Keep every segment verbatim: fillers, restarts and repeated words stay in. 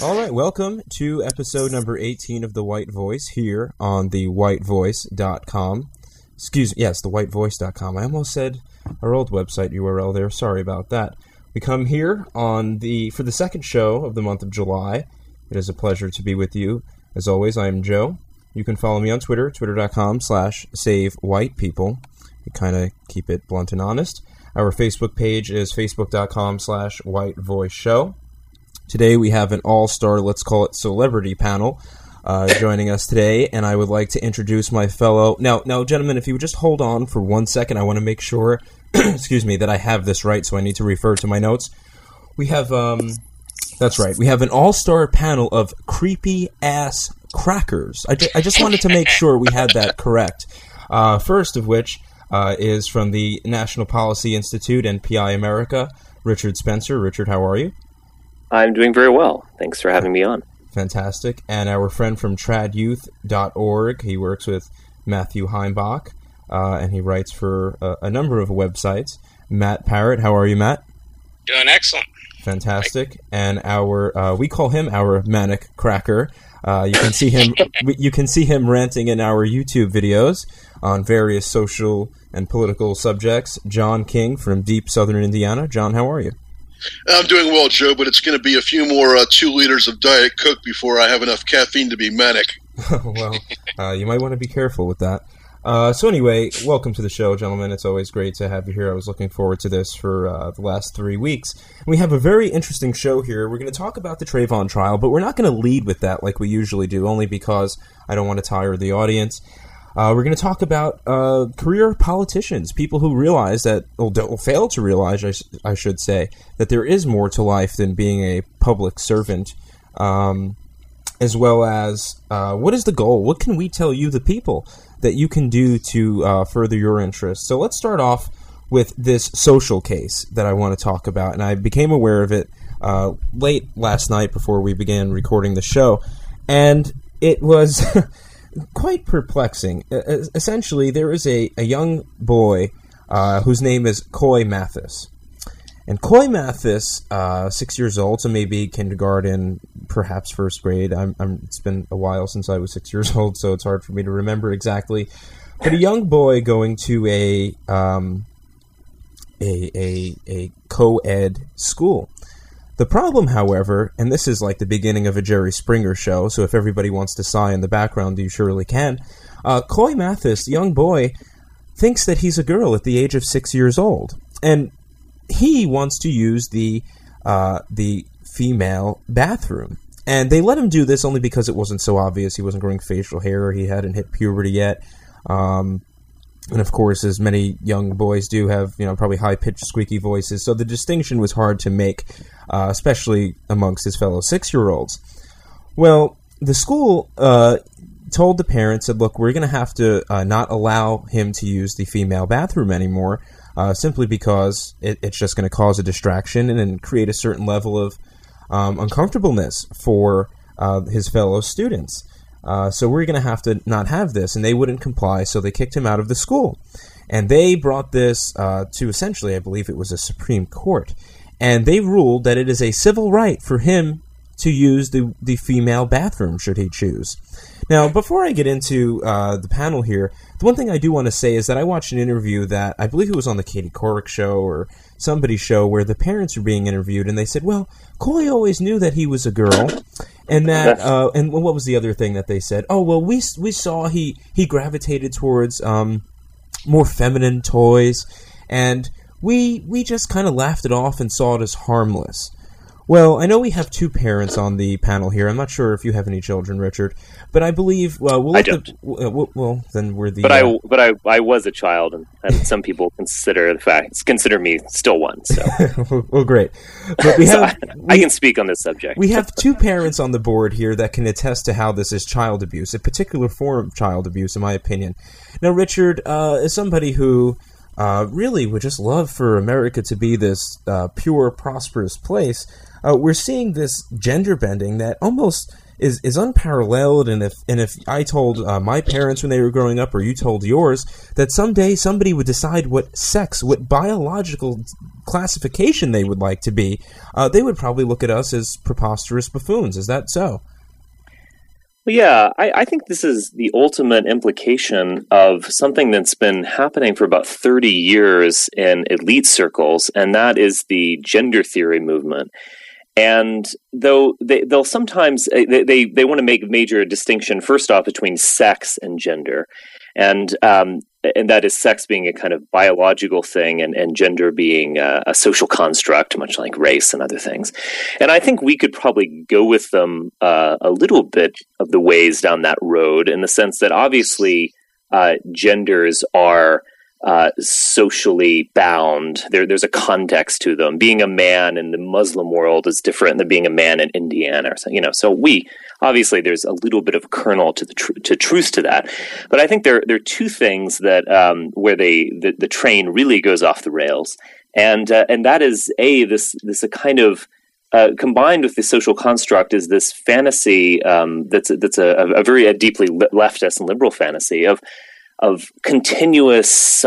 All right, welcome to episode number eighteen of The White Voice here on the white voice dot com. Excuse me, yes, the white voice dot com. I almost said our old website U R L there. Sorry about that. We come here on the for the second show of the month of July. It is a pleasure to be with you. As always, I am Joe. You can follow me on Twitter, twitter dot com slash save white people. We kind of keep it blunt and honest. Our Facebook page is facebook dot com slash white voice show. Today we have an all-star, let's call it celebrity panel, uh, joining us today, and I would like to introduce my fellow... Now, now, gentlemen, if you would just hold on for one second, I want to make sure, excuse me, that I have this right, so I need to refer to my notes. We have, um, that's right, we have an all-star panel of creepy-ass crackers. I, ju I just wanted to make sure we had that correct. Uh, first of which uh, is from the National Policy Institute and P I America, Richard Spencer. Richard, how are you? I'm doing very well. Thanks for having me on. Fantastic. And our friend from trad youth dot org, he works with Matthew Heimbach, uh, and he writes for uh, a number of websites. Matt Parrott, how are you, Matt? Doing excellent. Fantastic. And our, uh, we call him our manic cracker. Uh, you can see him, you can see him ranting in our YouTube videos on various social and political subjects. John King from deep southern Indiana. John, how are you? I'm doing well, Joe, but it's going to be a few more uh, two liters of Diet Coke before I have enough caffeine to be manic. Well, uh, you might want to be careful with that. Uh, so anyway, welcome to the show, gentlemen. It's always great to have you here. I was looking forward to this for uh, the last three weeks. We have a very interesting show here. We're going to talk about the Trayvon trial, but we're not going to lead with that like we usually do, only because I don't want to tire the audience. Uh, we're going to talk about uh, career politicians, people who realize that, or well, fail to realize, I, I should say, that there is more to life than being a public servant, um, as well as uh, what is the goal? What can we tell you, the people, that you can do to uh, further your interests? So let's start off with this social case that I want to talk about, and I became aware of it uh, late last night before we began recording the show, and it was... quite perplexing. Uh, essentially, there is a, a young boy uh, whose name is Coy Mathis. And Coy Mathis, uh, six years old, so maybe kindergarten, perhaps first grade. I'm, I'm, it's been a while since I was six years old, so it's hard for me to remember exactly. But a young boy going to a um, a, a, a co-ed school. The problem, however, and this is like the beginning of a Jerry Springer show, so if everybody wants to sigh in the background, you surely can. Uh, Coy Mathis, the young boy, thinks that he's a girl at the age of six years old. And he wants to use the uh, the female bathroom. And they let him do this only because it wasn't so obvious. He wasn't growing facial hair. He hadn't hit puberty yet. Um... And, of course, as many young boys do have, you know, probably high-pitched, squeaky voices. So the distinction was hard to make, uh, especially amongst his fellow six-year-olds. Well, the school uh, told the parents, said, look, we're going to have to uh, not allow him to use the female bathroom anymore, uh, simply because it, it's just going to cause a distraction and, and create a certain level of um, uncomfortableness for uh, his fellow students. Uh, so we're going to have to not have this, and they wouldn't comply, so they kicked him out of the school. And they brought this uh, to essentially, I believe it was a Supreme Court, and they ruled that it is a civil right for him to use the, the female bathroom, should he choose. Now, before I get into uh, the panel here, the one thing I do want to say is that I watched an interview that, I believe it was on the Katie Couric show or somebody's show, where the parents were being interviewed, and they said, well, Coy always knew that he was a girl, and that, uh, and what was the other thing that they said? Oh, well, we we saw he, he gravitated towards um, more feminine toys, and we, we just kind of laughed it off and saw it as harmless. Well, I know we have two parents on the panel here. I'm not sure if you have any children, Richard, but I believe well, we'll I don't. The, well, well, then we're the. But uh, I, but I, I was a child, and, and some people consider the fact consider me still one. So, well, great. But we have. so I, we, I can speak on this subject. We have two parents on the board here that can attest to how this is child abuse, a particular form of child abuse, in my opinion. Now, Richard, uh, is somebody who. Uh, really would just love for America to be this uh, pure, prosperous place. Uh, we're seeing this gender bending that almost is, is unparalleled, and if and if I told uh, my parents when they were growing up, or you told yours, that someday somebody would decide what sex, what biological classification they would like to be, uh, they would probably look at us as preposterous buffoons. Is that so? Well, yeah, I, I think this is the ultimate implication of something that's been happening for about thirty years in elite circles, and that is the gender theory movement. And though they, they'll sometimes, they, they, they want to make a major distinction, first off, between sex and gender. And um, and that is sex being a kind of biological thing and, and gender being a, a social construct, much like race and other things. And I think we could probably go with them uh, a little bit of the ways down that road, in the sense that obviously uh, genders are uh, socially bound. There, there's a context to them. Being a man in the Muslim world is different than being a man in Indiana, or so, you know. So we obviously there's a little bit of a kernel to the tr- to truth to that. But I think there there are two things that um, where they the, the train really goes off the rails, and uh, and that is a this this a kind of uh, combined with the social construct is this fantasy um, that's that's a, a very a deeply leftist and liberal fantasy of. of continuous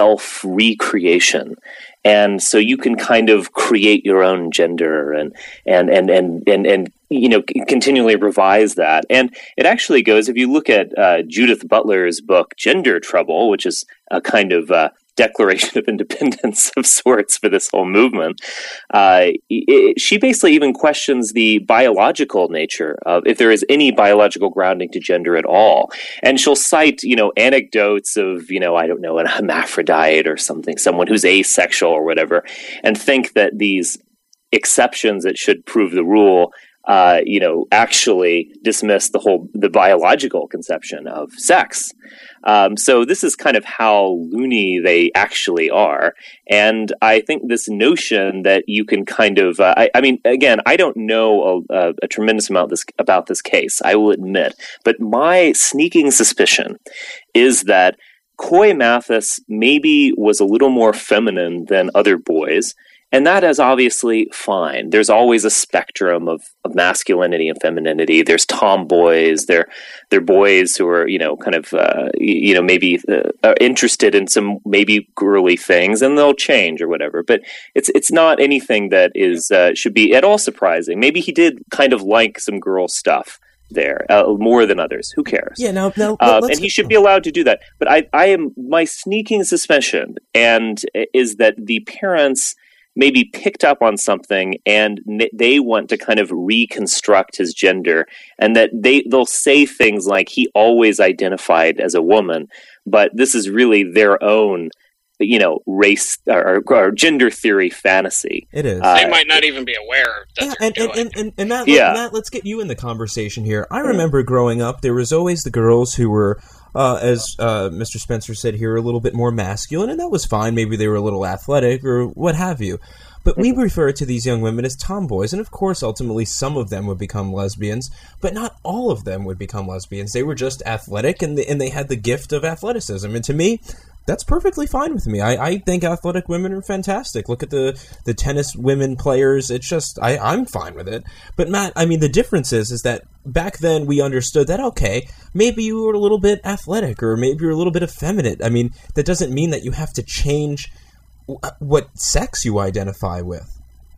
self-recreation. And so you can kind of create your own gender and, and, and, and, and, and you know, continually revise that. And it actually goes, if you look at uh, Judith Butler's book, Gender Trouble, which is a kind of uh, declaration of independence of sorts for this whole movement, uh, it, she basically even questions the biological nature of if there is any biological grounding to gender at all. And she'll cite, you know, anecdotes of, you know, I don't know, an hermaphrodite or something, someone who's asexual or whatever, and think that these exceptions that should prove the rule Uh, you know, actually dismiss the whole the biological conception of sex. Um, so this is kind of how loony they actually are, and I think this notion that you can kind of, uh, I, I mean, again, I don't know a, a tremendous amount this, about this case, I will admit, but my sneaking suspicion is that Coy Mathis maybe was a little more feminine than other boys. And that is obviously fine. There's always a spectrum of, of masculinity and femininity. There's tomboys. There, there are boys who are, you know, kind of, uh, you know, maybe uh, are interested in some maybe girly things, and they'll change or whatever. But it's it's not anything that is uh, should be at all surprising. Maybe he did kind of like some girl stuff there uh, more than others. Who cares? Yeah, now, now um, and he should be allowed to do that. But I, I am my sneaking suspicion, and is that the parents maybe picked up on something and they want to kind of reconstruct his gender, and that they, they'll say things like he always identified as a woman, but this is really their own, you know, race or, or gender theory fantasy. It is. Uh, they might not even be aware that yeah, they're and, doing and, and, and, and Matt, yeah. Matt, let's get you in the conversation here. I remember growing up, there was always the girls who were Uh, as uh, Mister Spencer said here, a little bit more masculine, and that was fine. Maybe they were a little athletic or what have you. But we refer to these young women as tomboys, and of course, ultimately, some of them would become lesbians, but not all of them would become lesbians. They were just athletic, and they, and they had the gift of athleticism. And to me, that's perfectly fine with me. I, I think athletic women are fantastic. Look at the, the tennis women players. It's just, I, I'm fine with it. But Matt, I mean, the difference is, is that back then we understood that, okay, maybe you were a little bit athletic or maybe you're a little bit effeminate. I mean, that doesn't mean that you have to change w- what sex you identify with.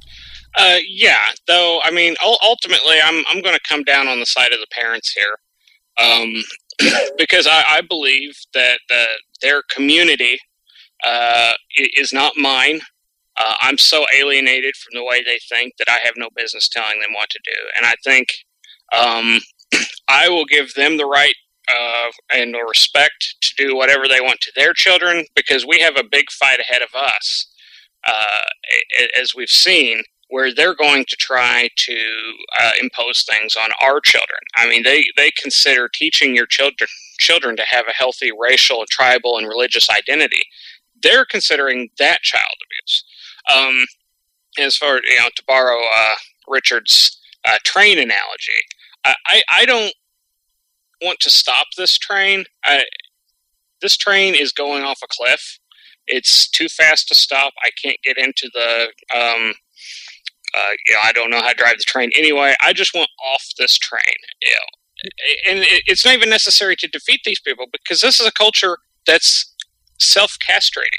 Uh, yeah, though, I mean, ultimately, I'm I'm going to come down on the side of the parents here, um, because I, I believe that the, their community uh, is not mine. Uh, I'm so alienated from the way they think that I have no business telling them what to do. And I think um, I will give them the right uh, and the respect to do whatever they want to their children, because we have a big fight ahead of us, uh, as we've seen, where they're going to try to uh, impose things on our children. I mean, they, they consider teaching your children children to have a healthy racial, tribal, and religious identity. They're considering that child abuse. Um, as far, you know, to borrow uh, Richard's uh, train analogy, I, I, I don't want to stop this train. I, this train is going off a cliff. It's too fast to stop. I can't get into the... Um, Uh, you know, I don't know how to drive the train anyway. I just want off this train. You know, and it's not even necessary to defeat these people, because this is a culture that's self-castrating.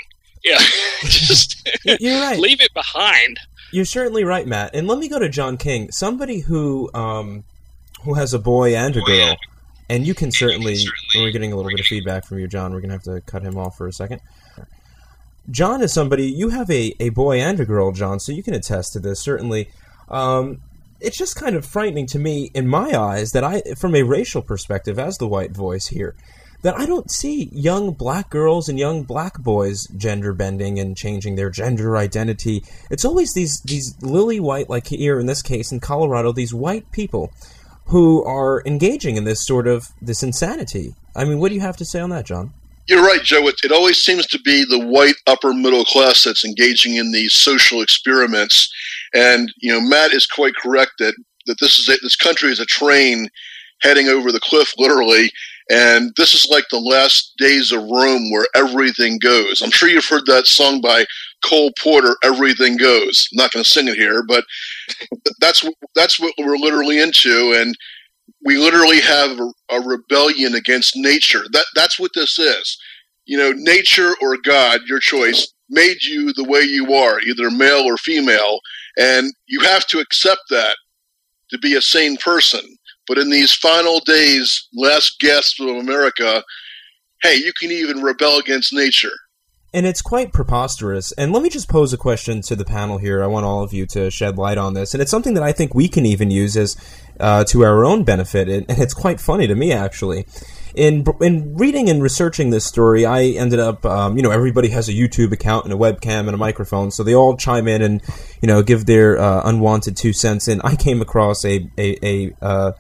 Yeah, just You're right. leave it behind. You're certainly right, Matt. And let me go to John King, somebody who um, who has a boy and a girl. And you can certainly, we're getting a little bit of feedback from you, John. We're going to have to cut him off for a second. John is somebody, you have a, a boy and a girl, John, so you can attest to this, certainly. Um, it's just kind of frightening to me, in my eyes, that I, from a racial perspective, as the white voice here, that I don't see young black girls and young black boys gender bending and changing their gender identity. It's always these, these lily white, like here in this case in Colorado, these white people who are engaging in this sort of, this insanity. I mean, what do you have to say on that, John? You're right, Joe. It, it always seems to be the white upper middle class that's engaging in these social experiments. And, you know, Matt is quite correct that, that this is a, this country is a train heading over the cliff, literally. And this is like the last days of Rome where everything goes. I'm sure you've heard that song by Cole Porter, Everything Goes. I'm not going to sing it here, but that's, that's what we're literally into. And we literally have a, a rebellion against nature. That That's what this is. You know, nature or God, your choice, made you the way you are, either male or female. And you have to accept that to be a sane person. But in these final days, last gasps of America, hey, you can even rebel against nature. And it's quite preposterous. And let me just pose a question to the panel here. I want all of you to shed light on this. And it's something that I think we can even use as uh, to our own benefit. And it's quite funny to me, actually. In in reading and researching this story, I ended up, um, you know, everybody has a YouTube account and a webcam and a microphone, so they all chime in and, you know, give their uh, unwanted two cents. And I came across a a, a uh,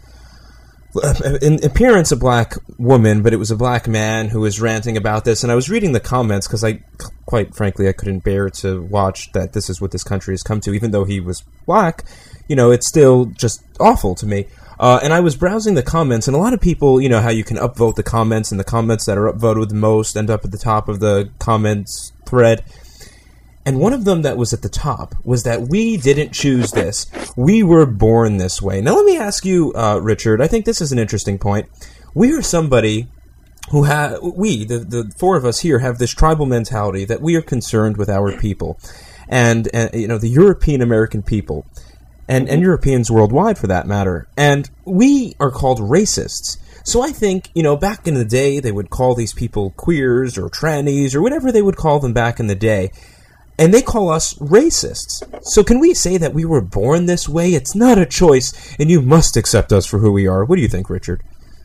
in appearance a black woman, but it was a black man who was ranting about this, and I was reading the comments because I, quite frankly, I couldn't bear to watch that this is what this country has come to. Even though he was black, you know, it's still just awful to me. Uh, and I was browsing the comments, and a lot of people, you know, how you can upvote the comments, and the comments that are upvoted the most end up at the top of the comments thread. And one of them that was at the top was that we didn't choose this. We were born this way. Now, let me ask you, uh, Richard, I think this is an interesting point. We are somebody who have, we, the, the four of us here, have this tribal mentality that we are concerned with our people. And, and you know, the European-American people, and, and Europeans worldwide for that matter. And we are called racists. So I think, you know, back in the day, they would call these people queers or trannies or whatever they would call them back in the day. And they call us racists. So can we say that we were born this way? It's not a choice, and you must accept us for who we are. What do you think, Richard?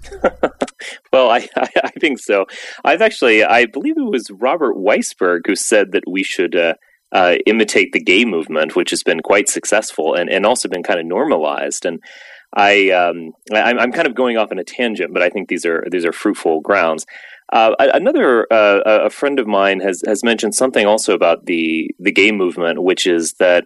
Well, I, I, I think so. I've actually, I believe it was Robert Weisberg who said that we should uh, uh, imitate the gay movement, which has been quite successful and, and also been kind of normalized. And I, um, I'm, I'm kind of going off on a tangent, but I think these are these are fruitful grounds. Uh, another uh, a friend of mine has, has mentioned something also about the the gay movement, which is that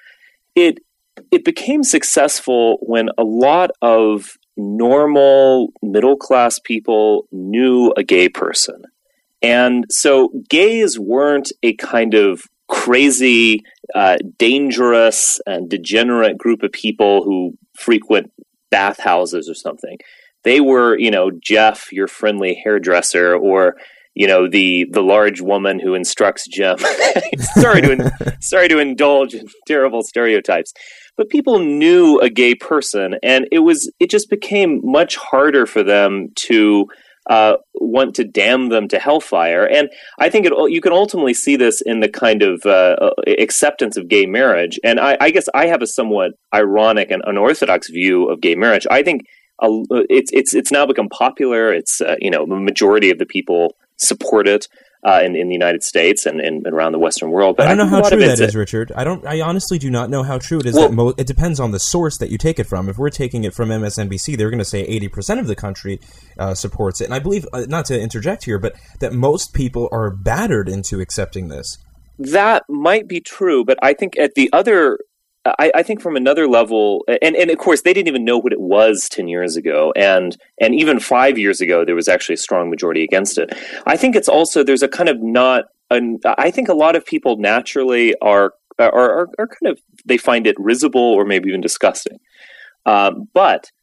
it it became successful when a lot of normal middle class people knew a gay person, and so gays weren't a kind of crazy, uh, dangerous, and degenerate group of people who frequent bathhouses or something. They were, you know, Jeff, your friendly hairdresser, or, you know, the the large woman who instructs Jim. sorry to in, sorry to indulge in terrible stereotypes, but people knew a gay person, and it was it just became much harder for them to uh, want to damn them to hellfire. And I think it, you can ultimately see this in the kind of uh, acceptance of gay marriage. And I, I guess I have a somewhat ironic and unorthodox view of gay marriage. I think. Uh, it's it's it's now become popular. It's uh, you know, the majority of the people support it uh, in in the United States and, and around the Western world. But I don't I know how true that is, a, Richard. I don't. I honestly do not know how true it is. Well, that mo- it depends on the source that you take it from. If we're taking it from M S N B C, they're going to say eighty percent of the country uh, supports it. And I believe, uh, not to interject here, but that most people are battered into accepting this. That might be true, but I think at the other. I, I think from another level, and, and of course they didn't even know what it was ten years ago, and and even five years ago there was actually a strong majority against it. I think it's also there's a kind of not. An, I think a lot of people naturally are are, are are kind of they find it risible or maybe even disgusting. Um, but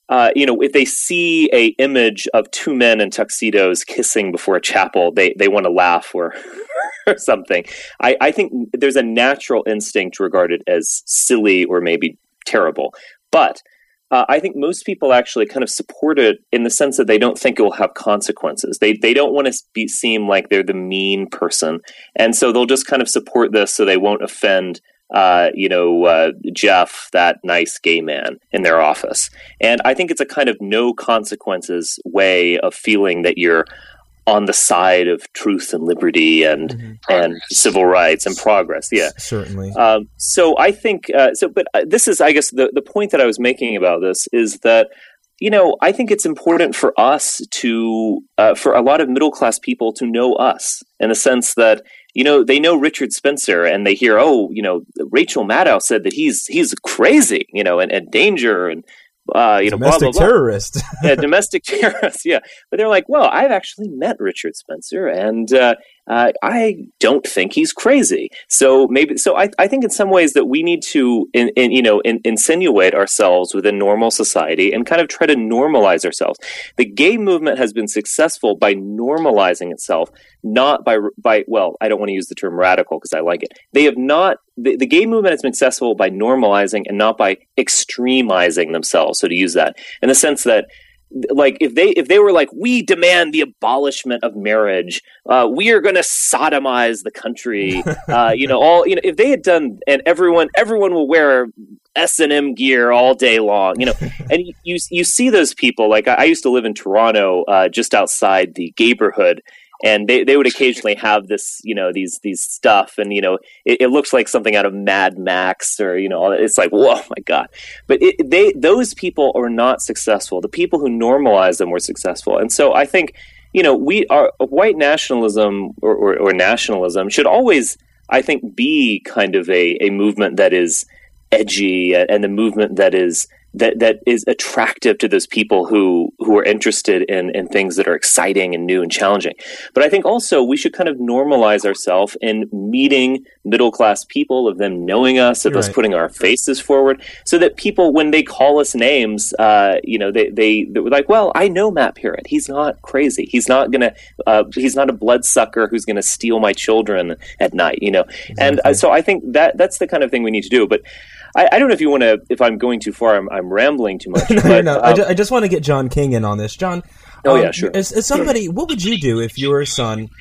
uh, you know, if they see a image of two men in tuxedos kissing before a chapel, they, they want to laugh or, or something. I, I think there's a natural instinct to regard it as silly or maybe terrible. But uh, I think most people actually kind of support it in the sense that they don't think it will have consequences. They they don't want to be, seem like they're the mean person. And so they'll just kind of support this so they won't offend Uh, you know, uh, Jeff, that nice gay man in their office. And I think it's a kind of no consequences way of feeling that you're on the side of truth and liberty and mm-hmm. and civil rights and progress. Yeah, certainly. Um, so I think uh, so. But this is, I guess, the the point that I was making about this is that, you know, I think it's important for us to, uh, for a lot of middle class people to know us in the sense that, you know, they know Richard Spencer and they hear, oh, you know, Rachel Maddow said that he's he's crazy, you know, and, and danger and, uh, you know, domestic blah, blah, blah. terrorist. yeah, domestic terrorist. Yeah. But they're like, well, I've actually met Richard Spencer and uh, uh, I don't think he's crazy. So maybe, so I, I think in some ways that we need to, in, in, you know, in, insinuate ourselves within normal society and kind of try to normalize ourselves. The gay movement has been successful by normalizing itself, not by, by, well, I don't want to use the term radical because I like it. They have not, the, the gay movement has been successful by normalizing and not by extremizing themselves. So to use that in the sense that, like if they if they were like, we demand the abolishment of marriage, uh, we are going to sodomize the country, uh, you know, all you know, if they had done, and everyone everyone will wear S and M gear all day long, you know, and you you see those people. Like I, I used to live in Toronto, uh, just outside the gayborhood. And they, they would occasionally have this, you know, these these stuff, and you know, it, it looks like something out of Mad Max, or you know, it's like, whoa, my God! But it, they those people are not successful. The people who normalize them were successful, and so I think, you know, we are white nationalism or, or, or nationalism should always, I think, be kind of a, a movement that is edgy and the movement that is. That that is attractive to those people who who are interested in in things that are exciting and new and challenging. But I think also we should kind of normalize ourselves in meeting middle class people, of them knowing us, of You're us right. putting our faces forward, so that people, when they call us names, uh, you know, they they they're like, well, I know Matt Parrott. He's not crazy. He's not gonna. Uh, he's not a bloodsucker who's gonna steal my children at night. You know, exactly. and uh, so I think that that's the kind of thing we need to do. But I, I don't know if you want to. If I'm going too far, I'm, I'm rambling too much. no, but, no, um, I, ju- I just want to get John King in on this. John, oh um, yeah, sure. As, as somebody, what would you do if your son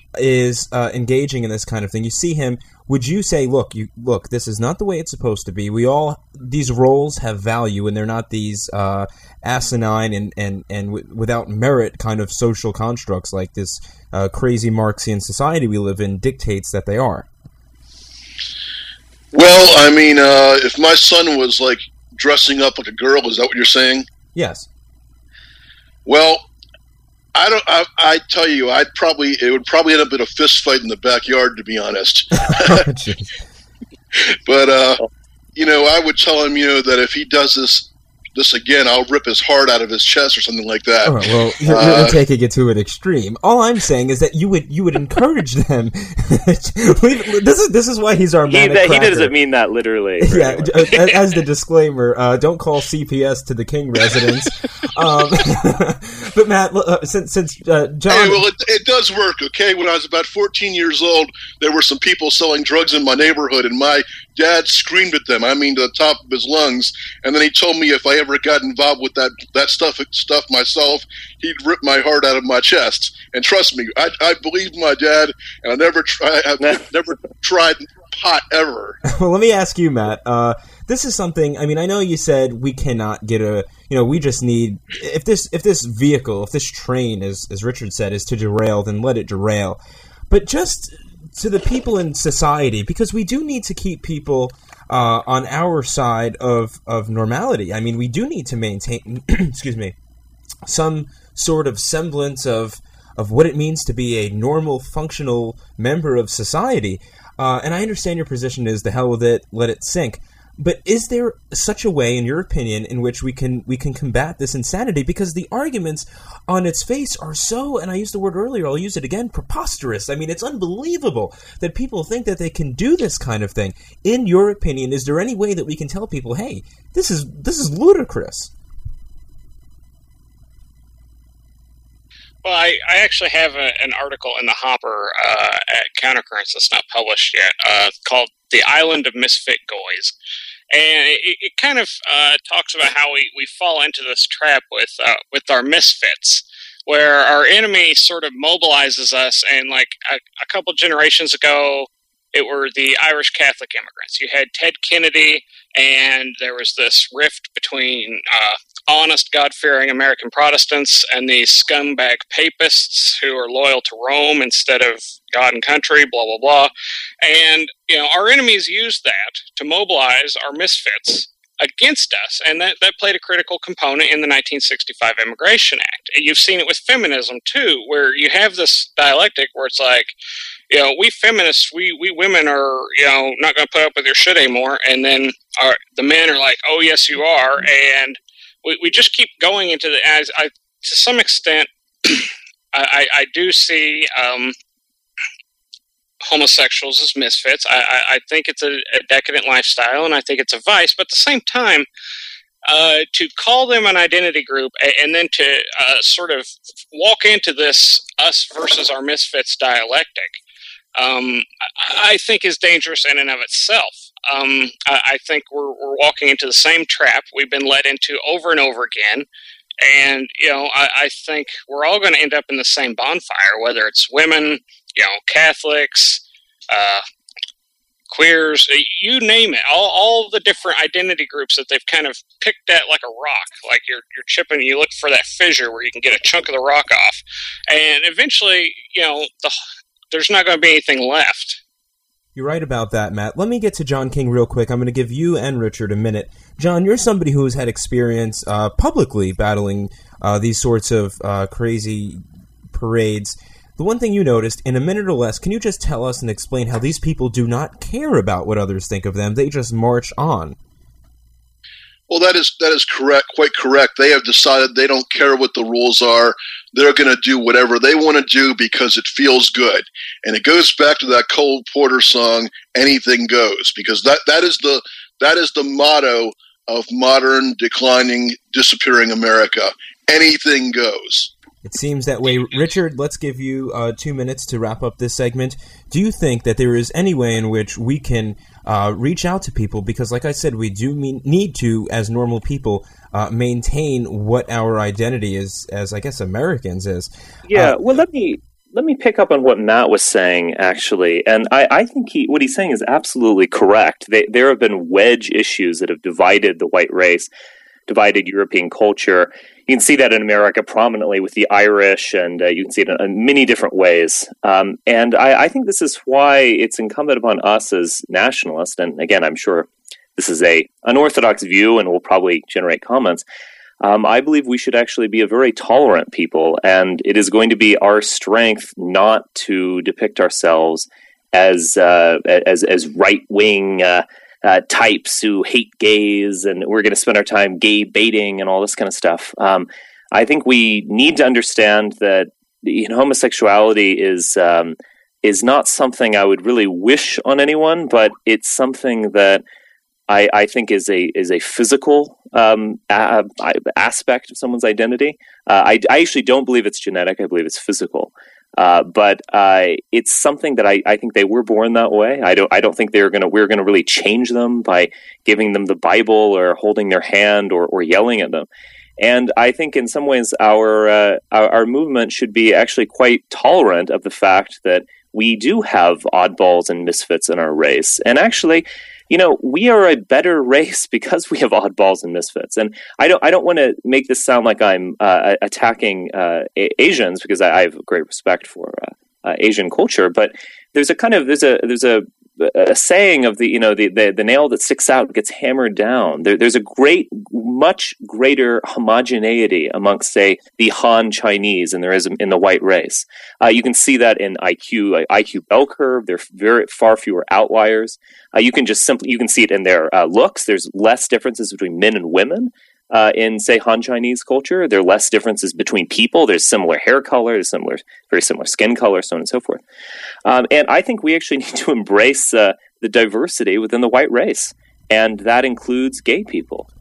is uh, engaging in this kind of thing? You see him. Would you say, look, you look, this is not the way it's supposed to be. We all these roles have value, and they're not these uh, asinine and and and w- without merit kind of social constructs like this uh, crazy Marxian society we live in dictates that they are. Well, I mean, uh, if my son was, like, dressing up like a girl, is that what you're saying? Yes. Well, I don't. I, I tell you, I'd probably it would probably end up in a fist fight in the backyard, to be honest. But uh, you know, I would tell him, you know, that if he does this this again, I'll rip his heart out of his chest or something like that. All right, well, you're, uh, you're taking it to an extreme. All I'm saying is that you would you would encourage them. this is this is why he's our he, manic he doesn't mean that literally. Yeah, as the disclaimer, uh, don't call C P S to the King residence. um, but Matt, uh, since since uh, John, hey, well, it, it does work. Okay, when I was about fourteen years old, there were some people selling drugs in my neighborhood, and my dad screamed at them. I mean, to the top of his lungs, and then he told me if I ever got involved with that that stuff stuff myself, he'd rip my heart out of my chest. And trust me, I, I believed my dad, and I never try, I've never tried pot ever. Well, let me ask you, Matt. Uh, this is something. I mean, I know you said we cannot get a. You know, we just need if this if this vehicle, if this train, as as Richard said, is to derail, then let it derail. But just to the people in society, because we do need to keep people uh, on our side of, of normality. I mean, we do need to maintain, excuse me, some sort of semblance of of what it means to be a normal, functional member of society. Uh, and I understand your position is the hell with it, let it sink. But is there such a way, in your opinion, in which we can we can combat this insanity? Because the arguments on its face are so, and I used the word earlier, I'll use it again, preposterous. I mean, it's unbelievable that people think that they can do this kind of thing. In your opinion, is there any way that we can tell people, hey, this is this is ludicrous? Well, I, I actually have a, an article in the hopper uh, at Countercurrents that's not published yet, uh, called "The Island of Misfit Goys," and it, it kind of uh, talks about how we, we fall into this trap with uh, with our misfits, where our enemy sort of mobilizes us. And like a, a couple generations ago, it were the Irish Catholic immigrants. You had Ted Kennedy, and there was this rift between uh, honest, God-fearing American Protestants and these scumbag papists who are loyal to Rome instead of God and country, blah, blah, blah. And, you know, our enemies used that to mobilize our misfits against us, and that, that played a critical component in the nineteen sixty-five Immigration Act. You've seen it with feminism, too, where you have this dialectic where it's like, you know, we feminists, we, we women are, you know, not going to put up with your shit anymore, and then our, the men are like, oh, yes, you are, and we, we just keep going into the, as I, to some extent, I, I do see um, homosexuals as misfits. I, I, I think it's a, a decadent lifestyle, and I think it's a vice, but at the same time, uh, to call them an identity group and, and then to uh, sort of walk into this us versus our misfits dialectic, um, I think is dangerous in and of itself. Um, I, I think we're, we're walking into the same trap we've been led into over and over again. And, you know, I, I think we're all going to end up in the same bonfire, whether it's women, you know, Catholics, uh, queers, you name it, all, all the different identity groups that they've kind of picked at like a rock, like you're, you're chipping, you look for that fissure where you can get a chunk of the rock off. And eventually, you know, the, there's not going to be anything left. You're right about that, Matt. Let me get to John King real quick. I'm going to give you and Richard a minute. John, you're somebody who has had experience uh, publicly battling uh, these sorts of uh, crazy parades. The one thing you noticed, in a minute or less, can you just tell us and explain how these people do not care about what others think of them? They just march on. Well, that is that is correct, quite correct. They have decided they don't care what the rules are. They're going to do whatever they want to do because it feels good. And it goes back to that Cole Porter song, "Anything Goes," because that, that is the that is the motto of modern, declining, disappearing America. Anything goes. It seems that way. Richard, let's give you uh, two minutes to wrap up this segment. Do you think that there is any way in which we can uh, reach out to people? Because, like I said, we do mean, need to, as normal people, uh, maintain what our identity is, as I guess Americans is. Yeah, uh, well, let me let me pick up on what Matt was saying, actually. And I, I think he, what he's saying is absolutely correct. They, there have been wedge issues that have divided the white race, divided European culture. You can see that in America prominently with the Irish, and uh, you can see it in, in many different ways. Um, and I, I think this is why it's incumbent upon us as nationalists, and again, I'm sure this is a unorthodox view and will probably generate comments. Um, I believe we should actually be a very tolerant people, and it is going to be our strength not to depict ourselves as uh, as, as right-wing uh, Uh, types who hate gays, and we're going to spend our time gay baiting and all this kind of stuff. Um, I think we need to understand that, you know, homosexuality is um, is not something I would really wish on anyone, but it's something that I, I think is a is a physical um, a, a aspect of someone's identity. Uh, I, I actually don't believe it's genetic. I believe it's physical. Uh, but uh, it's something that I, I think they were born that way. I don't I don't think they're gonna we're gonna really change them by giving them the Bible or holding their hand or, or yelling at them. And I think in some ways our, uh, our our movement should be actually quite tolerant of the fact that we do have oddballs and misfits in our race. And actually, you know, we are a better race because we have oddballs and misfits. And I don't, I don't want to make this sound like I'm uh, attacking uh, a- Asians, because I, I have great respect for uh, uh, Asian culture. But there's a kind of there's a there's a, a saying of the you know the, the the nail that sticks out gets hammered down. There, there's a great, much greater homogeneity amongst, say, the Han Chinese than there is in the white race. Uh, you can see that in I Q, like I Q bell curve. There are very far fewer outliers. Uh, you can just simply you can see it in their uh, looks. There's less differences between men and women. Uh, in, say, Han Chinese culture, there are less differences between people. There's similar hair color, there's similar, very similar skin color, so on and so forth. Um, and I think we actually need to embrace uh, the diversity within the white race, and that includes gay people.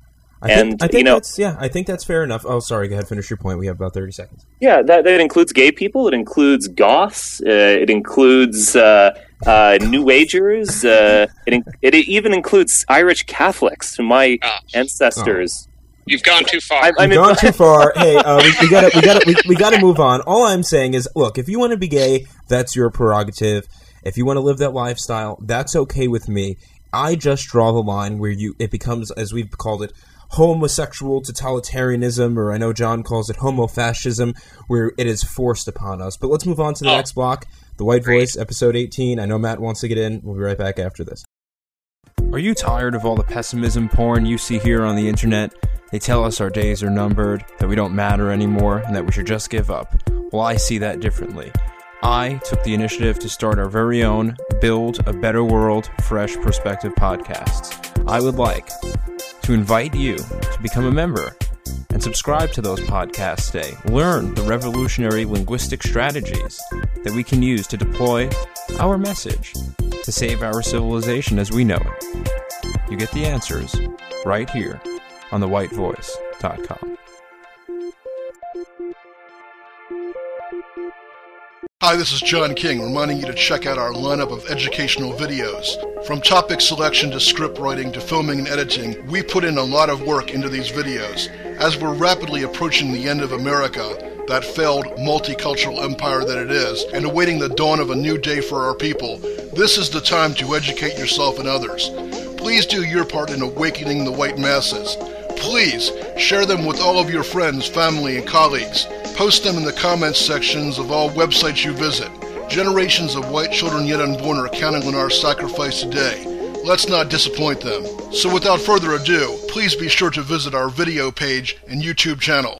I and think, I think you know, that's yeah, I think that's fair enough. Oh, sorry, go ahead, finish your point. We have about thirty seconds. Yeah, that, that includes gay people. It includes goths. Uh, it includes uh, uh, New Agers. Uh, it, in- it even includes Irish Catholics, my Oh. ancestors. You've gone too far. I- I'm You've in- gone too far. Hey, uh, we, we gotta, we gotta, we, we gotta move on. All I'm saying is, look, if you want to be gay, that's your prerogative. If you want to live that lifestyle, that's okay with me. I just draw the line where you it becomes, as we've called it, homosexual totalitarianism, or I know John calls it homofascism, where it is forced upon us. But let's move on to the Oh. next block, The White Voice, episode eighteen. I know Matt wants to get in. We'll be right back after this. Are you tired of all the pessimism porn you see here on the internet? They tell us our days are numbered, that we don't matter anymore, and that we should just give up. Well, I see that differently. I took the initiative to start our very own Build a Better World Fresh Perspective podcasts. I would like to invite you to become a member and subscribe to those podcasts today. Learn the revolutionary linguistic strategies that we can use to deploy our message to save our civilization as we know it. You get the answers right here on the white voice dot com. Hi, this is John King, reminding you to check out our lineup of educational videos. From topic selection to script writing to filming and editing, we put in a lot of work into these videos. As we're rapidly approaching the end of America, that failed multicultural empire that it is, and awaiting the dawn of a new day for our people, this is the time to educate yourself and others. Please do your part in awakening the white masses. Please share them with all of your friends, family, and colleagues. Post them in the comments sections of all websites you visit. Generations of white children yet unborn are counting on our sacrifice today. Let's not disappoint them. So without further ado, please be sure to visit our video page and YouTube channel.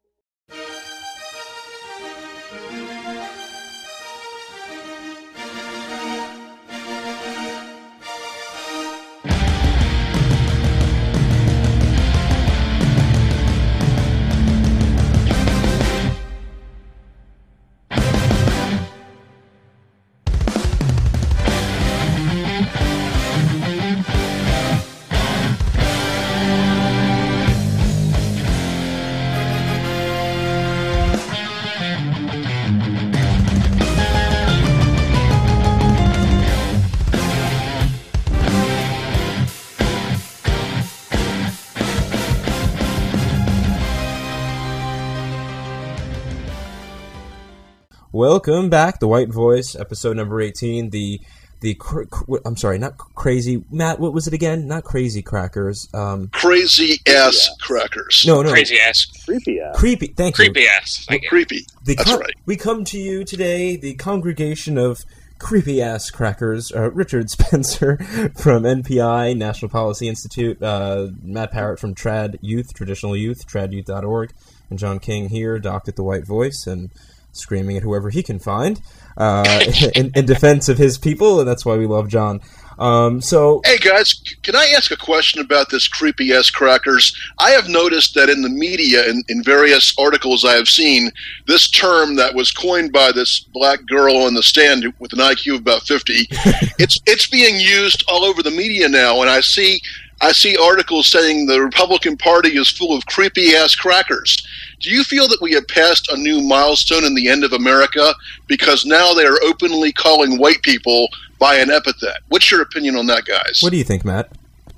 Welcome back, The White Voice, episode number eighteen. The the cr- cr- I'm sorry, not crazy. Matt, what was it again? Not crazy crackers. Um, Crazy ass crackers. no, no, Crazy ass. Creepy ass. creepy. Thank you. Creepy ass. Thank you. Creepy. The That's con- right. We come to you today, the congregation of creepy ass crackers. Uh, Richard Spencer from N P I, National Policy Institute. Uh, Matt Parrott from Trad Youth, Traditional Youth, trad youth dot org, and John King here, docked at The White Voice, and screaming at whoever he can find uh, in, in defense of his people, and that's why we love John. Um, so, Hey guys, can I ask a question about this creepy ass crackers? I have noticed that in the media, in, in various articles I have seen, this term that was coined by this black girl on the stand with an I Q of about fifty, it's it's being used all over the media now, and I see I see articles saying the Republican Party is full of creepy ass crackers. Do you feel that we have passed a new milestone in the end of America because now they are openly calling white people by an epithet? What's your opinion on that, guys? what do you think, Matt?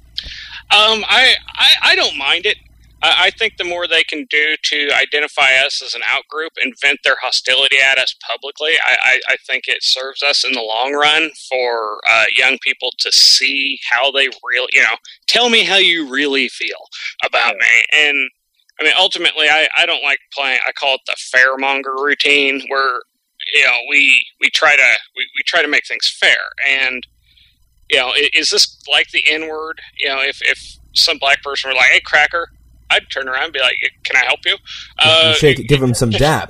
Um, I, I, I don't mind it. I, I think the more they can do to identify us as an outgroup and vent their hostility at us publicly, I, I, I think it serves us in the long run for uh, young people to see how they really, you know, tell me how you really feel about me. And I mean, ultimately, I, I don't like playing, I call it the fairmonger routine, where, you know, we, we try to, we, we try to make things fair. And, you know, is this like the N-word? You know, if, if some black person were like, hey, cracker, I'd turn around and be like, can I help you? Uh, Shake it, give him some dap.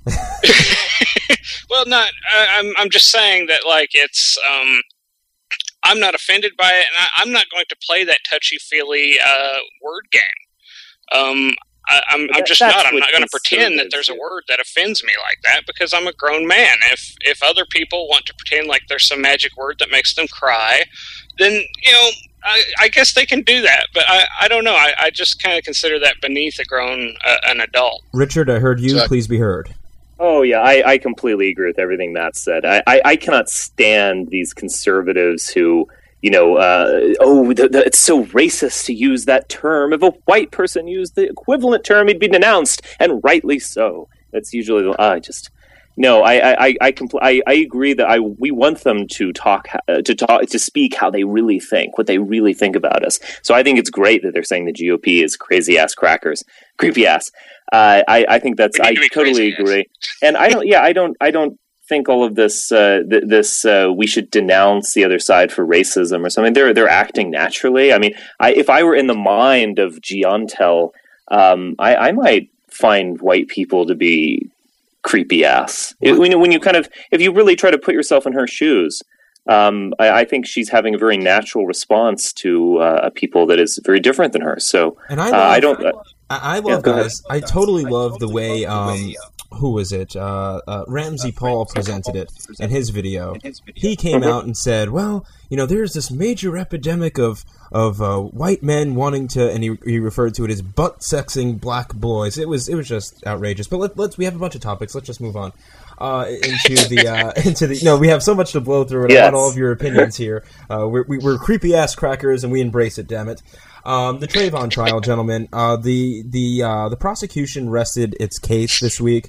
well, not, I, I'm, I'm just saying that, like, it's, um, I'm not offended by it, and I, I'm not going to play that touchy-feely uh, word game. Um, I, I'm, I'm just not. I'm not going to pretend that there's a word that offends me like that, because I'm a grown man. If if other people want to pretend like there's some magic word that makes them cry, then, you know, I, I guess they can do that, but I, I don't know. I, I just kind of consider that beneath a grown uh, an adult. Richard, I heard you. Exactly. Please be heard. Oh, yeah, I, I completely agree with everything Matt said. I, I, I cannot stand these conservatives who, you know, uh, oh, the, the, it's so racist to use that term. If a white person used the equivalent term, he'd be denounced, and rightly so. That's usually the, uh, just... No, I I I, I, compl- I I agree that I we want them to talk uh, to talk to speak how they really think, what they really think about us. So I think it's great that they're saying the G O P is crazy ass crackers, creepy ass. Uh, I I think that's I totally agree, and I don't yeah I don't I don't think all of this uh, th- this uh, we should denounce the other side for racism or something. They're they're acting naturally. I mean, I if I were in the mind of Giantel, um, I I might find white people to be creepy ass. It, when, when you kind of, if you really try to put yourself in her shoes, um, I, I think she's having a very natural response to uh, a people that is very different than her. So, and I, love, uh, I don't. Uh, I, I love yeah, guys. I totally love the way. Um, who was it? Uh, uh, Ramsey Paul presented it in his video. He came mm-hmm. out and said, "Well, you know, there's this major epidemic of of uh, white men wanting to," and he, he referred to it as butt-sexing black boys. It was it was just outrageous. But let, let's we have a bunch of topics. Let's just move on uh, into the uh, into the. No, we have so much to blow through, and yes. I want all of your opinions here. Uh, we're we, we're creepy ass crackers, and we embrace it. Damn it. Um, the Trayvon trial, gentlemen. Uh, the the uh, the prosecution rested its case this week.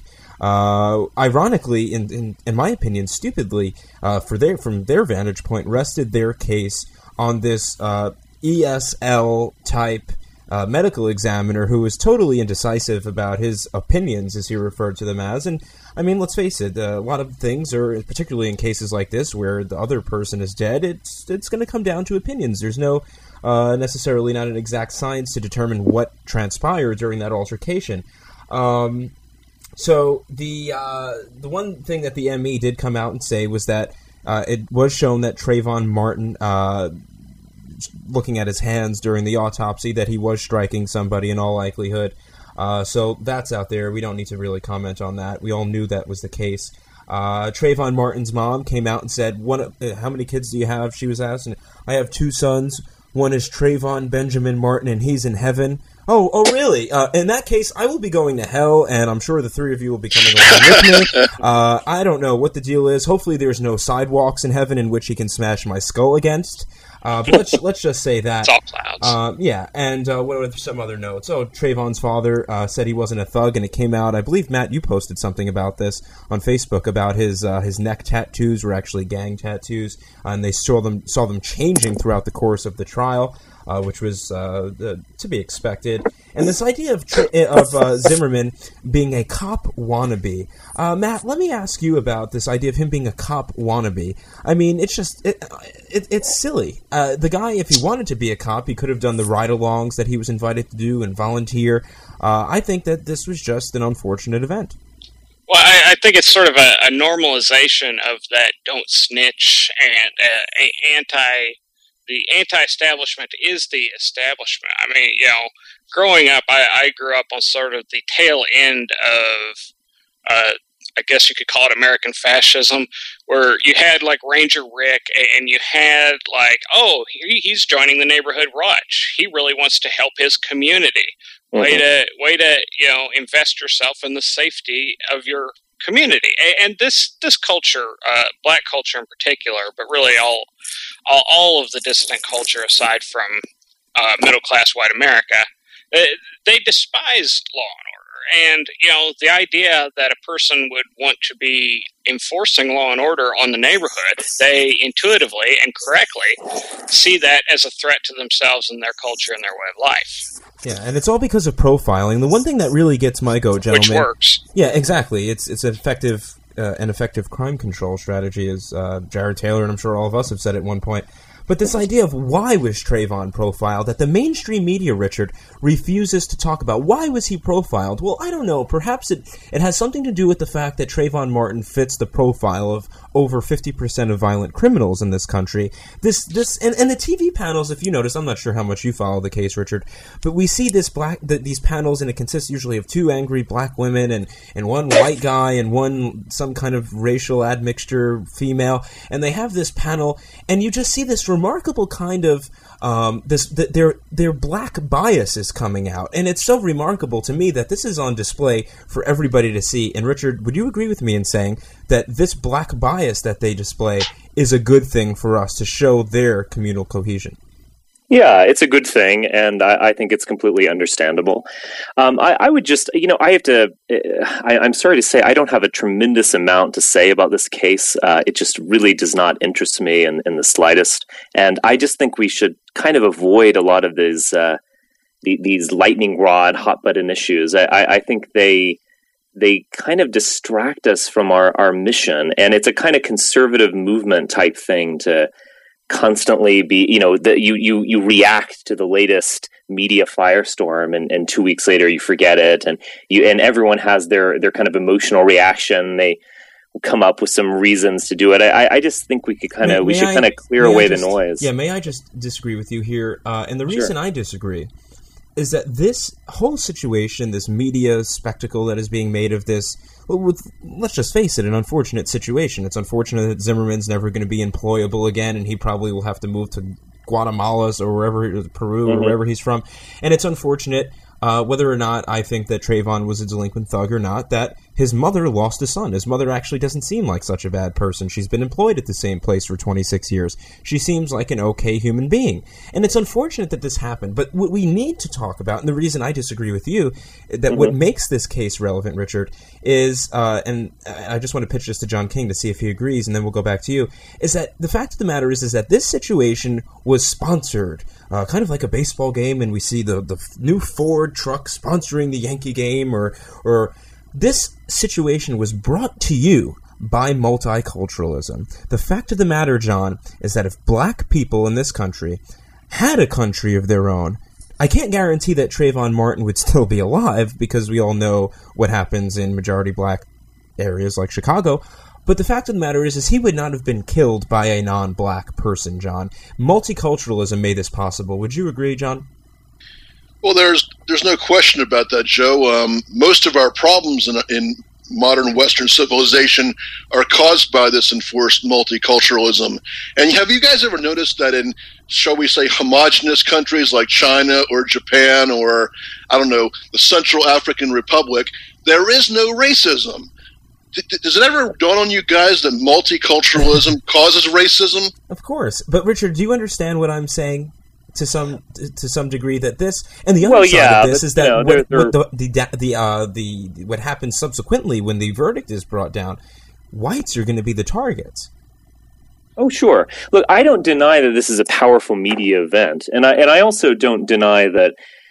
Uh, ironically, in, in in my opinion, stupidly, uh, for their from their vantage point, rested their case on this uh, E S L type uh, medical examiner who was totally indecisive about his opinions, as he referred to them as. And I mean, let's face it, uh, a lot of things, are particularly in cases like this where the other person is dead, it's it's going to come down to opinions. There's no uh, necessarily not an exact science to determine what transpired during that altercation. Um, so the uh, the one thing that the M E did come out and say was that uh, it was shown that Trayvon Martin, uh, looking at his hands during the autopsy, that he was striking somebody in all likelihood. Uh, so that's out there. We don't need to really comment on that. We all knew that was the case. Uh, Trayvon Martin's mom came out and said, "One, uh, how many kids do you have?" She was asked, and "I have two sons. One is Trayvon Benjamin Martin, and he's in heaven." Oh, oh, really? Uh, in that case, I will be going to hell, and I'm sure the three of you will be coming along with me. Uh, I don't know what the deal is. Hopefully there's no sidewalks in heaven in which he can smash my skull against. Uh, but let's let's just say that. It's all clouds. Uh, yeah, and uh, what are some other notes? Oh, Trayvon's father uh, said he wasn't a thug, and it came out. I believe, Matt, you posted something about this on Facebook about his uh, his neck tattoos were actually gang tattoos, and they saw them saw them changing throughout the course of the trial. Uh, which was uh, the, to be expected. And this idea of of uh, Zimmerman being a cop wannabe. Uh, Matt, let me ask you about this idea of him being a cop wannabe. I mean, it's just, it, it, it's silly. Uh, the guy, if he wanted to be a cop, he could have done the ride-alongs that he was invited to do and volunteer. Uh, I think that this was just an unfortunate event. Well, I, I think it's sort of a, a normalization of that don't snitch and uh, anti... The anti-establishment is the establishment. I mean, you know, growing up, I, I grew up on sort of the tail end of, uh, I guess you could call it American fascism, where you had like Ranger Rick, and you had like, oh, he, he's joining the neighborhood watch. He really wants to help his community. Mm-hmm. Way to, way to, you know, invest yourself in the safety of your community. And this this culture, uh, black culture in particular, but really all all, all of the dissident culture aside from uh, middle class white America, they, they despise law and order. And you know, the idea that a person would want to be enforcing law and order on the neighborhood, they intuitively and correctly see that as a threat to themselves and their culture and their way of life. Yeah, and it's all because of profiling. The one thing that really gets my goat, gentlemen... Which works. Yeah, exactly. It's it's an effective, uh, an effective crime control strategy, as uh, Jared Taylor and I'm sure all of us have said at one point. But this idea of why was Trayvon profiled, that the mainstream media, Richard, refuses to talk about. Why was he profiled? Well, I don't know. Perhaps it, it has something to do with the fact that Trayvon Martin fits the profile of over fifty percent of violent criminals in this country. This, this, and, and the T V panels, if you notice, I'm not sure how much you follow the case, Richard, but we see this black, the, these panels, and it consists usually of two angry black women and, and one white guy and one some kind of racial admixture female, and they have this panel, and you just see this remarkable kind of um, this th- their their black bias is coming out, and it's so remarkable to me that this is on display for everybody to see. And Richard, would you agree with me in saying that this black bias that they display is a good thing for us to show their communal cohesion? Yeah, it's a good thing, and I, I think it's completely understandable. Um, I, I would just, you know, I have to, I, I'm sorry to say, I don't have a tremendous amount to say about this case. Uh, it just really does not interest me in, in the slightest. And I just think we should kind of avoid a lot of these, uh, the, these lightning rod, hot button issues. I, I, I think they, they kind of distract us from our, our mission, and it's a kind of conservative movement type thing to constantly be, you know, that you, you, you react to the latest media firestorm, and, and two weeks later you forget it, and you, and everyone has their, their kind of emotional reaction. They come up with some reasons to do it. I, I just think we could kind of, we should kind of clear away just, the noise. Yeah. May I just disagree with you here? Uh, and the reason Sure. I disagree is that this whole situation, this media spectacle that is being made of this, well, with, let's just face it, an unfortunate situation. It's unfortunate that Zimmerman's never going to be employable again, and he probably will have to move to Guatemala or wherever, Peru, mm-hmm. or wherever he's from. And it's unfortunate, uh, whether or not I think that Trayvon was a delinquent thug or not, that his mother lost a son. His mother actually doesn't seem like such a bad person. She's been employed at the same place for twenty-six years. She seems like an okay human being. And it's unfortunate that this happened. But what we need to talk about, and the reason I disagree with you, that mm-hmm. what makes this case relevant, Richard, is, uh, and I just want to pitch this to John King to see if he agrees, and then we'll go back to you, is that the fact of the matter is, is that this situation was sponsored, uh, kind of like a baseball game, and we see the, the new Ford truck sponsoring the Yankee game, or or this situation was brought to you by multiculturalism. The fact of the matter, John, is that if black people in this country had a country of their own, I can't guarantee that Trayvon Martin would still be alive, because we all know what happens in majority black areas like Chicago. But the fact of the matter is, is he would not have been killed by a non-black person, John. Multiculturalism made this possible. Would you agree, John? Well, there's there's no question about that, Joe. Um, most of our problems in, in modern Western civilization are caused by this enforced multiculturalism. And have you guys ever noticed that in, shall we say, homogenous countries like China or Japan or, I don't know, the Central African Republic, there is no racism? Does it ever dawn on you guys that multiculturalism causes racism? Of course. But, Richard, do you understand what I'm saying? To some to some degree, that this, and the other well, side yeah, of this but, is that you know, what, they're, what the the the uh, the what happens subsequently when the verdict is brought down, whites are going to be the targets. Oh, sure. Look, I don't deny that this is a powerful media event, and I and I also don't deny that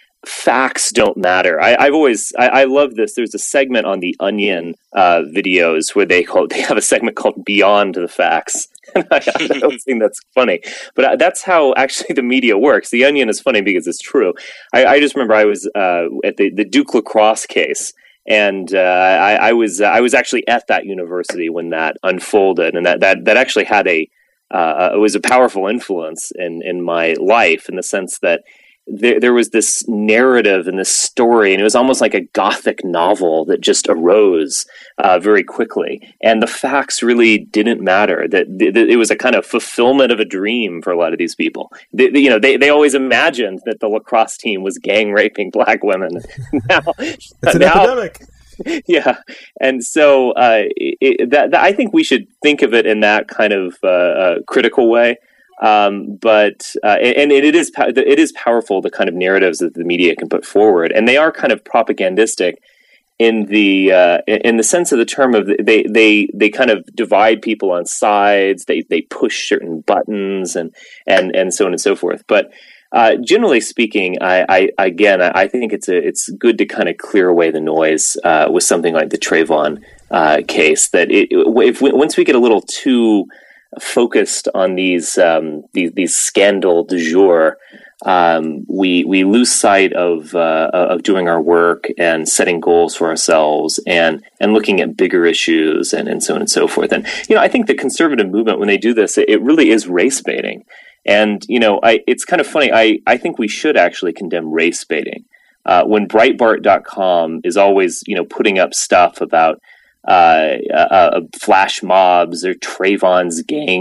facts don't matter. I, I've always I, I love this. There's a segment on the Onion uh, videos where they call they have a segment called Beyond the Facts. And I, I don't think that's funny, but that's how actually the media works. The Onion is funny because it's true. I, I just remember I was uh, at the, the Duke lacrosse case, and uh, I, I was uh, I was actually at that university when that unfolded, and that that, that actually had a uh, it was a powerful influence in in my life, in the sense that there, there was this narrative and this story, and it was almost like a gothic novel that just arose uh, very quickly. And the facts really didn't matter. That, that it was a kind of fulfillment of a dream for a lot of these people. They, they, you know, they, they always imagined that the lacrosse team was gang raping black women. Now, it's an now, epidemic. Yeah, and so uh, it, that, that I think we should think of it in that kind of uh, uh, critical way. Um, but uh, and, and it is it is powerful, the kind of narratives that the media can put forward, and they are kind of propagandistic in the uh, in the sense of the term of they they they kind of divide people on sides. They they push certain buttons and and and so on and so forth. But uh, generally speaking, I, I again I think it's a it's good to kind of clear away the noise uh, with something like the Trayvon uh, case. That it, if we, once we get a little too focused on these um, these, these scandal du jour, um, we we lose sight of uh, of doing our work and setting goals for ourselves and and looking at bigger issues and, and so on and so forth. And you know, I think the conservative movement, when they do this, it, it really is race baiting. And you know, I it's kind of funny. I I think we should actually condemn race baiting. Uh, when Breitbart dot com is always you know putting up stuff about Uh, uh, flash mobs or Trayvon's gang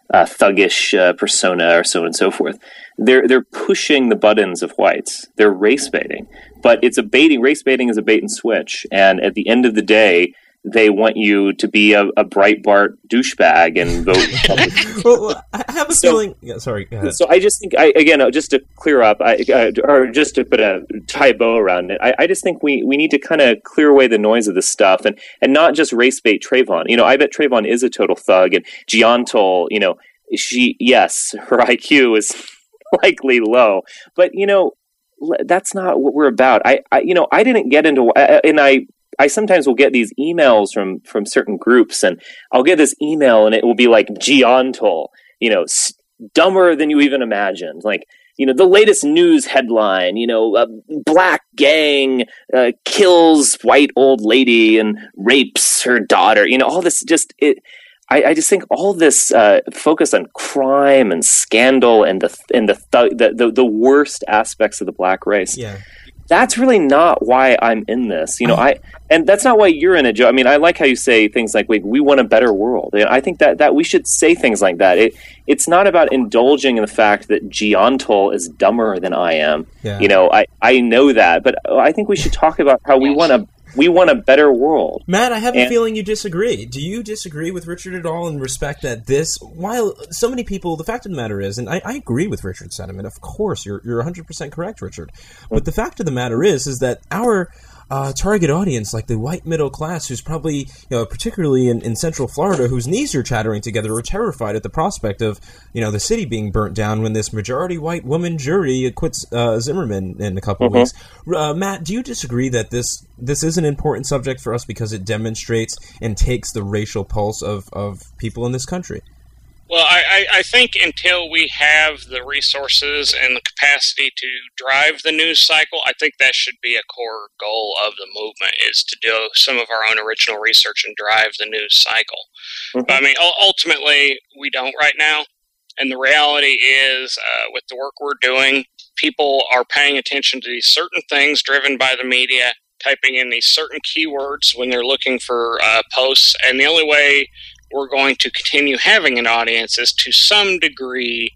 uh, thuggish uh, persona or so on and so forth. They're they're pushing the buttons of whites. They're race baiting, but it's a baiting. Race baiting is a bait and switch, and at the end of the day, they want you to be a, a Breitbart douchebag and vote. Well, I have a so, feeling. Yeah, sorry. Go ahead. So I just think, I, again, just to clear up, I, uh, or just to put a tie bow around it, I, I just think we, we need to kind of clear away the noise of this stuff and, and not just race bait Trayvon. You know, I bet Trayvon is a total thug, and Giantle, you know, she, yes, her I Q is likely low, but you know, that's not what we're about. I, I you know, I didn't get into, and I. I sometimes will get these emails from, from certain groups, and I'll get this email and it will be like Giantle, you know, s- dumber than you even imagined. Like, you know, the latest news headline, you know, a black gang uh, kills white old lady and rapes her daughter. You know, all this just, it, I, I just think all this uh, focus on crime and scandal and the, and the, th- the, the, the worst aspects of the black race. Yeah. That's really not why I'm in this, you know. I and that's not why you're in it, Joe. I mean, I like how you say things like "we we want a better world." And I think that, that we should say things like that. It it's not about indulging in the fact that Giantle is dumber than I am. Yeah. You know, I, I know that, but I think we should talk about how we want a we want a better world. Matt, I have and, a feeling you disagree. Do you disagree with Richard at all in respect that this, while so many people, the fact of the matter is, and I, I agree with Richard's sentiment, of course, you're you're one hundred percent correct, Richard. But the fact of the matter is, is that our uh, target audience, like the white middle class, who's probably, you know, particularly in, in Central Florida, whose knees are chattering together, are terrified at the prospect of, you know, the city being burnt down when this majority white woman jury acquits uh, Zimmerman in a couple mm-hmm. of weeks. Uh, Matt, do you disagree that this this is an important subject for us because it demonstrates and takes the racial pulse of, of people in this country? Well, I, I think until we have the resources and the capacity to drive the news cycle, I think that should be a core goal of the movement, is to do some of our own original research and drive the news cycle. Mm-hmm. But, I mean, ultimately, we don't right now. And the reality is, uh, with the work we're doing, people are paying attention to these certain things driven by the media, typing in these certain keywords when they're looking for uh, posts. And the only way we're going to continue having an audience is to some degree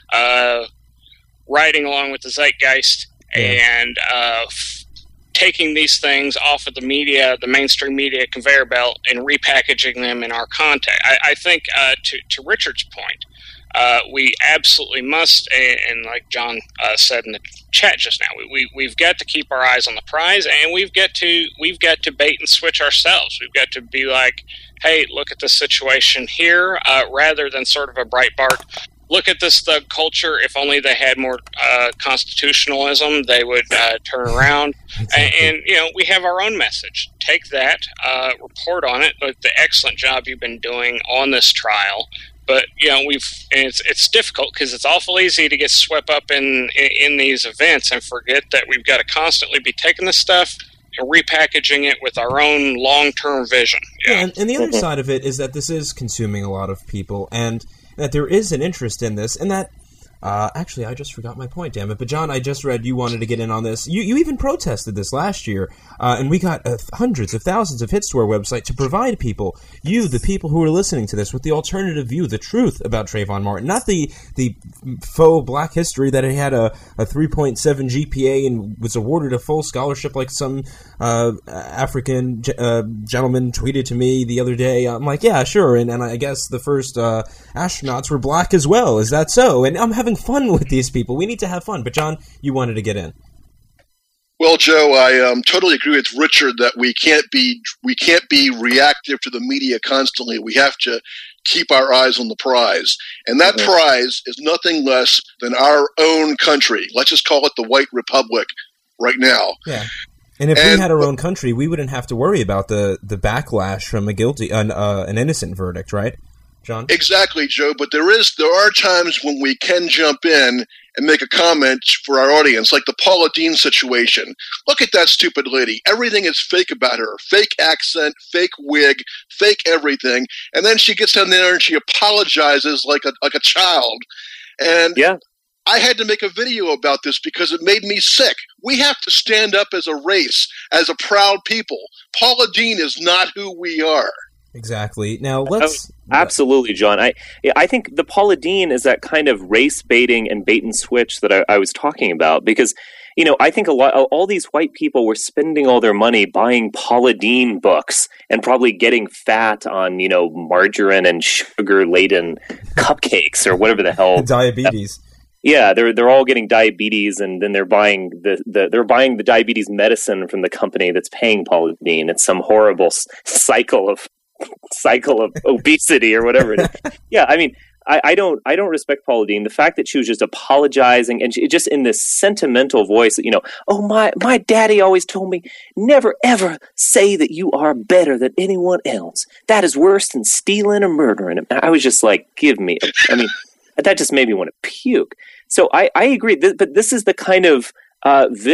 uh, riding along with the zeitgeist yeah. and uh, f- taking these things off of the media, the mainstream media conveyor belt, and repackaging them in our content. I, I think uh, to, to Richard's point, uh, we absolutely must, and, and like John uh, said in the chat just now, we, we we've got to keep our eyes on the prize, and we've got to we've got to bait and switch ourselves. We've got to be like, hey, look at the situation here, uh, rather than sort of a Breitbart. Look at this thug culture. If only they had more uh, constitutionalism, they would uh, turn around. Exactly. And, and, you know, we have our own message. Take that, uh, report on it. But the excellent job you've been doing on this trial. But, you know, we've and it's it's difficult because it's awful easy to get swept up in, in in these events and forget that we've got to constantly be taking this stuff and repackaging it with our own long-term vision. Yeah, yeah and, and the other mm-hmm. side of it is that this is consuming a lot of people, and that there is an interest in this, and that, uh, actually, I just forgot my point, damn it. But, John, I just read you wanted to get in on this. You you even protested this last year, uh, and we got uh, hundreds of thousands of hits to our website to provide people, you, the people who are listening to this, with the alternative view, the truth about Trayvon Martin, not the the faux black history that he had a, a three point seven G P A and was awarded a full scholarship like some uh, African uh, gentleman tweeted to me the other day. I'm like, yeah, sure, and, and I guess the first uh, astronauts were black as well. Is that so? And I'm having fun with these people. We need to have fun. But, John, you wanted to get in. Well, Joe, I um, totally agree with Richard that we can't be we can't be reactive to the media constantly. We have to keep our eyes on the prize. And that mm-hmm. prize is nothing less than our own country. Let's just call it the White Republic right now. Yeah. And if and, we had our own country, we wouldn't have to worry about the, the backlash from a guilty, an, uh, an innocent verdict, right, John? Exactly, Joe. But there is there are times when we can jump in and make a comment for our audience, like the Paula Deen situation. Look at that stupid lady. Everything is fake about her. Fake accent, fake wig, fake everything. And then she gets on there and she apologizes like a like a child. And yeah. I had to make a video about this because it made me sick. We have to stand up as a race, as a proud people. Paula Deen is not who we are. Exactly. Now let's oh, absolutely, John. I I think the Paula Deen is that kind of race baiting and bait and switch that I, I was talking about, because you know I think a lot all these white people were spending all their money buying Paula Deen books and probably getting fat on you know margarine and sugar laden cupcakes or whatever the hell diabetes. Yeah, they're they're all getting diabetes, and then they're buying the, the they're buying the diabetes medicine from the company that's paying Paula Deen. It's some horrible s- cycle of cycle of obesity or whatever it is. Yeah, I mean, I, I don't I don't respect Paula Deen. The fact that she was just apologizing and she, just in this sentimental voice, you know, oh my my daddy always told me never ever say that you are better than anyone else. That is worse than stealing or murdering. And I was just like, give me. A, I mean, that just made me want to puke. So I, I agree, th- but this is the kind of uh,